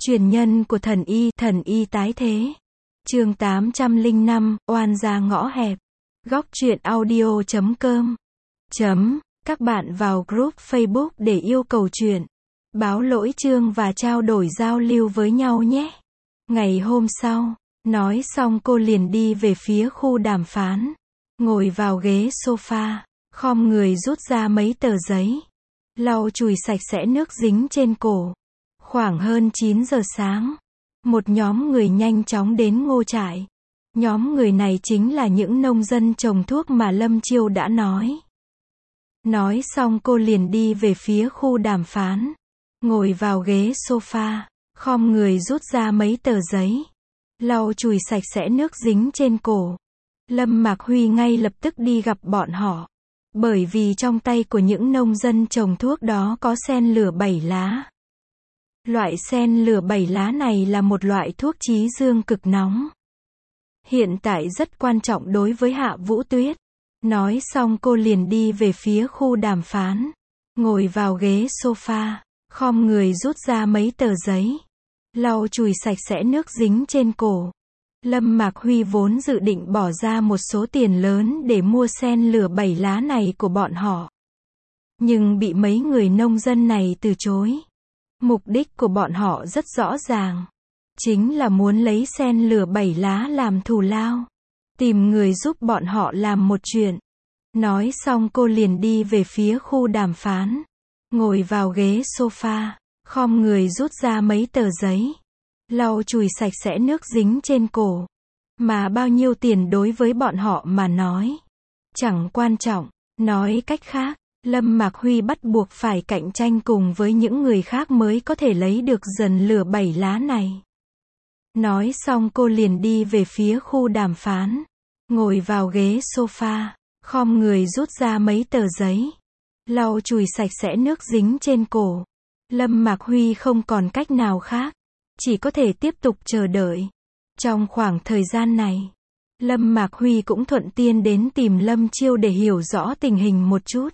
Truyền nhân của thần y tái thế. Chương 805, oan gia ngõ hẹp. Góc truyện audio.com. Các bạn vào group Facebook để yêu cầu truyện, báo lỗi chương và trao đổi giao lưu với nhau nhé. Ngày hôm sau, nói xong cô liền đi về phía khu đàm phán. Ngồi vào ghế sofa, khom người rút ra mấy tờ giấy, lau chùi sạch sẽ nước dính trên cổ. Khoảng hơn 9 giờ sáng, một nhóm người nhanh chóng đến Ngô Trại. Nhóm người này chính là những nông dân trồng thuốc mà Lâm Chiêu đã nói. Nói xong cô liền đi về phía khu đàm phán. Ngồi vào ghế sofa, khom người rút ra mấy tờ giấy, lau chùi sạch sẽ nước dính trên cổ. Lâm Mạc Huy ngay lập tức đi gặp bọn họ. Bởi vì trong tay của những nông dân trồng thuốc đó có sen lửa 7 lá. Loại sen lửa 7 lá này là một loại thuốc chí dương cực nóng. Hiện tại rất quan trọng đối với Hạ Vũ Tuyết. Nói xong cô liền đi về phía khu đàm phán. Ngồi vào ghế sofa, khom người rút ra mấy tờ giấy, lau chùi sạch sẽ nước dính trên cổ. Lâm Mạc Huy vốn dự định bỏ ra một số tiền lớn để mua sen lửa 7 lá này của bọn họ. Nhưng bị mấy người nông dân này từ chối. Mục đích của bọn họ rất rõ ràng. Chính là muốn lấy sen lửa 7 lá làm thù lao. Tìm người giúp bọn họ làm một chuyện. Nói xong cô liền đi về phía khu đàm phán. Ngồi vào ghế sofa, khom người rút ra mấy tờ giấy, lau chùi sạch sẽ nước dính trên cổ. Mà bao nhiêu tiền đối với bọn họ mà nói chẳng quan trọng. Nói cách khác, Lâm Mạc Huy bắt buộc phải cạnh tranh cùng với những người khác mới có thể lấy được dần lửa 7 lá này. Nói xong cô liền đi về phía khu đàm phán. Ngồi vào ghế sofa, khom người rút ra mấy tờ giấy, lau chùi sạch sẽ nước dính trên cổ. Lâm Mạc Huy không còn cách nào khác, chỉ có thể tiếp tục chờ đợi. Trong khoảng thời gian này, Lâm Mạc Huy cũng thuận tiện đến tìm Lâm Chiêu để hiểu rõ tình hình một chút.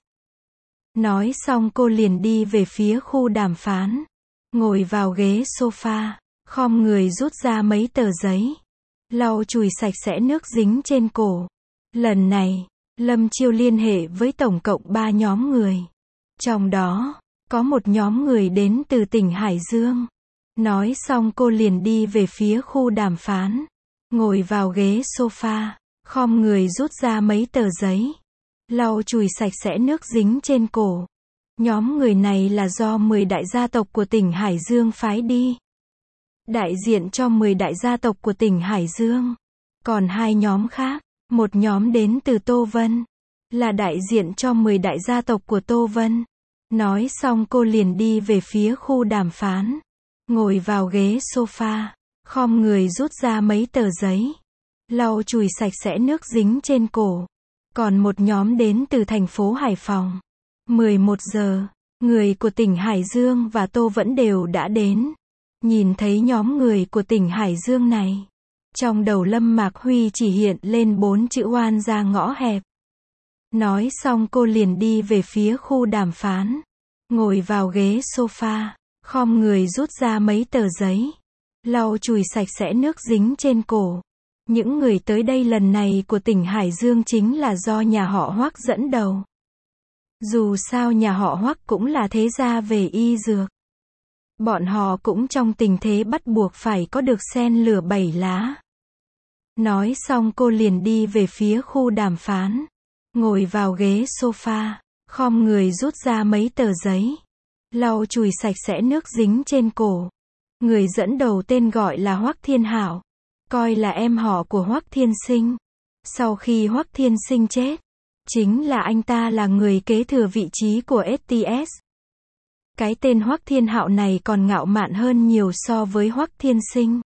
Nói xong cô liền đi về phía khu đàm phán. Ngồi vào ghế sofa, khom người rút ra mấy tờ giấy, lau chùi sạch sẽ nước dính trên cổ. Lần này, Lâm Chiêu liên hệ với tổng cộng 3 nhóm người. Trong đó, có một nhóm người đến từ tỉnh Hải Dương. Nói xong cô liền đi về phía khu đàm phán. Ngồi vào ghế sofa, khom người rút ra mấy tờ giấy, lau chùi sạch sẽ nước dính trên cổ. Nhóm người này là do 10 đại gia tộc của tỉnh Hải Dương phái đi. Đại diện cho 10 đại gia tộc của tỉnh Hải Dương. Còn 2 nhóm khác, một nhóm đến từ Tô Vân, là đại diện cho 10 đại gia tộc của Tô Vân. Nói xong cô liền đi về phía khu đàm phán. Ngồi vào ghế sofa, khom người rút ra mấy tờ giấy, lau chùi sạch sẽ nước dính trên cổ. Còn một nhóm đến từ thành phố Hải Phòng. 11 giờ, người của tỉnh Hải Dương và Tô Vẫn đều đã đến. Nhìn thấy nhóm người của tỉnh Hải Dương này, trong đầu Lâm Mạc Huy chỉ hiện lên 4 chữ oan gia ngõ hẹp. Nói xong cô liền đi về phía khu đàm phán. Ngồi vào ghế sofa, khom người rút ra mấy tờ giấy, lau chùi sạch sẽ nước dính trên cổ. Những người tới đây lần này của tỉnh Hải Dương chính là do nhà họ Hoắc dẫn đầu. Dù sao nhà họ Hoắc cũng là thế gia về y dược. Bọn họ cũng trong tình thế bắt buộc phải có được sen lửa 7 lá. Nói xong cô liền đi về phía khu đàm phán. Ngồi vào ghế sofa, khom người rút ra mấy tờ giấy, lau chùi sạch sẽ nước dính trên cổ. Người dẫn đầu tên gọi là Hoắc Thiên Hạo, coi là em họ của Hoắc Thiên Sinh. Sau khi Hoắc Thiên Sinh chết, chính là anh ta là người kế thừa vị trí của STS. Cái tên Hoắc Thiên Hạo này còn ngạo mạn hơn nhiều so với Hoắc Thiên Sinh.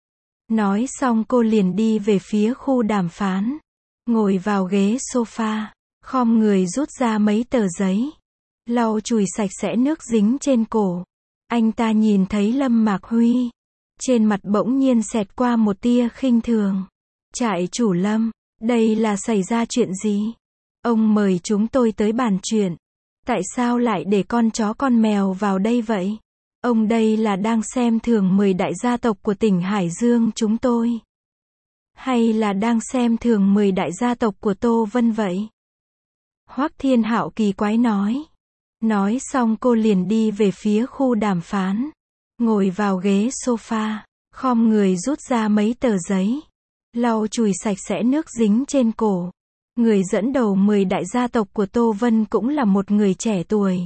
Nói xong cô liền đi về phía khu đàm phán. Ngồi vào ghế sofa, khom người rút ra mấy tờ giấy, lau chùi sạch sẽ nước dính trên cổ. Anh ta nhìn thấy Lâm Mạc Huy, trên mặt bỗng nhiên xẹt qua một tia khinh thường. Trại chủ Lâm, đây là xảy ra chuyện gì? Ông mời chúng tôi tới bàn chuyện. Tại sao lại để con chó con mèo vào đây vậy? Ông đây là đang xem thường 10 đại gia tộc của tỉnh Hải Dương chúng tôi? Hay là đang xem thường 10 đại gia tộc của Tô Vân vậy? Hoắc Thiên Hạo kỳ quái nói. Nói xong cô liền đi về phía khu đàm phán. Ngồi vào ghế sofa, khom người rút ra mấy tờ giấy. Lau chùi sạch sẽ nước dính trên cổ. Người dẫn đầu 10 đại gia tộc của Tô Vân cũng là một người trẻ tuổi.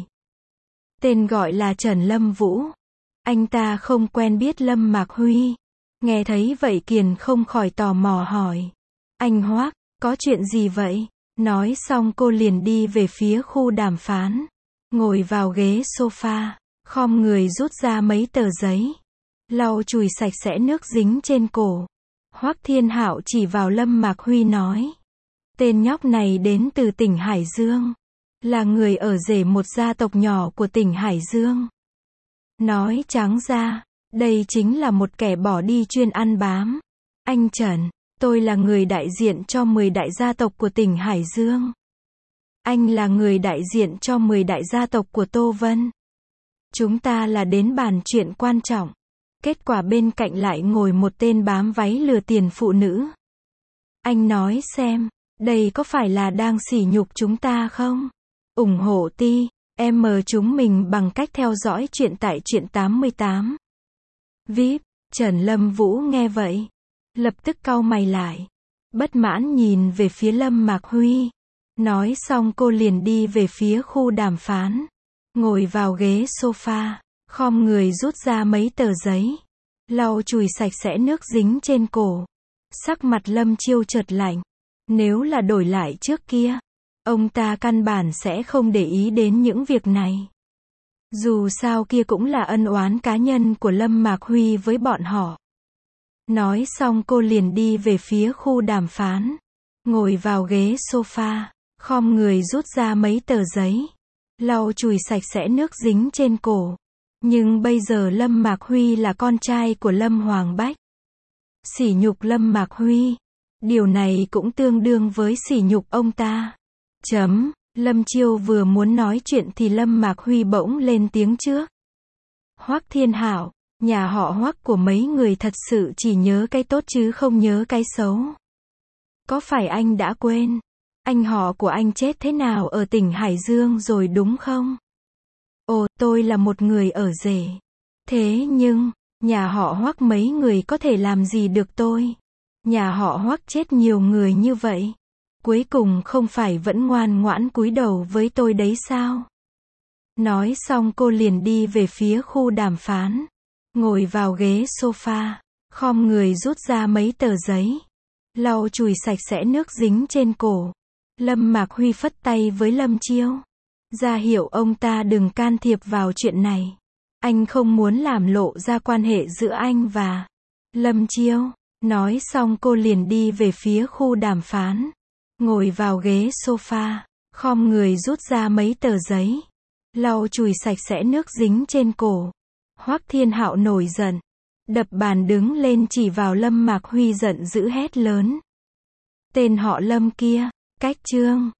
Tên gọi là Trần Lâm Vũ. Anh ta không quen biết Lâm Mạc Huy. Nghe thấy vậy Kiền không khỏi tò mò hỏi. Anh Hoắc, có chuyện gì vậy? Nói xong cô liền đi về phía khu đàm phán. Ngồi vào ghế sofa, khom người rút ra mấy tờ giấy. Lau chùi sạch sẽ nước dính trên cổ. Hoắc Thiên Hạo chỉ vào Lâm Mạc Huy nói. Tên nhóc này đến từ tỉnh Hải Dương. Là người ở rể một gia tộc nhỏ của tỉnh Hải Dương. Nói trắng ra, đây chính là một kẻ bỏ đi chuyên ăn bám. Anh Trần, tôi là người đại diện cho 10 đại gia tộc của tỉnh Hải Dương. Anh là người đại diện cho 10 đại gia tộc của Tô Vân. Chúng ta là đến bàn chuyện quan trọng. Kết quả bên cạnh lại ngồi một tên bám váy lừa tiền phụ nữ. Anh nói xem, đây có phải là đang sỉ nhục chúng ta không? Ủng hộ TM chúng mình bằng cách theo dõi chuyện tại Truyện 88. VIP, Trần Lâm Vũ nghe vậy, lập tức cau mày lại. Bất mãn nhìn về phía Lâm Mạc Huy. Nói xong cô liền đi về phía khu đàm phán. Ngồi vào ghế sofa, khom người rút ra mấy tờ giấy. Lau chùi sạch sẽ nước dính trên cổ. Sắc mặt Lâm Chiêu chợt lạnh. Nếu là đổi lại trước kia, ông ta căn bản sẽ không để ý đến những việc này. Dù sao kia cũng là ân oán cá nhân của Lâm Mạc Huy với bọn họ. Nói xong cô liền đi về phía khu đàm phán. Ngồi vào ghế sofa, khom người rút ra mấy tờ giấy. Lau chùi sạch sẽ nước dính trên cổ. Nhưng bây giờ Lâm Mạc Huy là con trai của Lâm Hoàng Bách. Sỉ nhục Lâm Mạc Huy. Điều này cũng tương đương với sỉ nhục ông ta. Lâm Chiêu vừa muốn nói chuyện thì Lâm Mạc Huy bỗng lên tiếng trước. Hoắc Thiên Hạo, nhà họ Hoắc của mấy người thật sự chỉ nhớ cái tốt chứ không nhớ cái xấu. Có phải anh đã quên? Anh họ của anh chết thế nào ở tỉnh Hải Dương rồi đúng không? Ồ, tôi là một người ở rể. Thế nhưng, nhà họ Hoắc mấy người có thể làm gì được tôi? Nhà họ Hoắc chết nhiều người như vậy. Cuối cùng không phải vẫn ngoan ngoãn cúi đầu với tôi đấy sao? Nói xong cô liền đi về phía khu đàm phán. Ngồi vào ghế sofa, khom người rút ra mấy tờ giấy. Lau chùi sạch sẽ nước dính trên cổ. Lâm Mạc Huy phất tay với Lâm Chiêu. Ra hiệu ông ta đừng can thiệp vào chuyện này. Anh không muốn làm lộ ra quan hệ giữa anh và Lâm Chiêu. Nói xong cô liền đi về phía khu đàm phán. Ngồi vào ghế sofa, khom người rút ra mấy tờ giấy. Lau chùi sạch sẽ nước dính trên cổ. Hoắc Thiên Hạo nổi giận. Đập bàn đứng lên chỉ vào Lâm Mạc Huy giận dữ hét lớn. Tên họ Lâm kia, cách trương.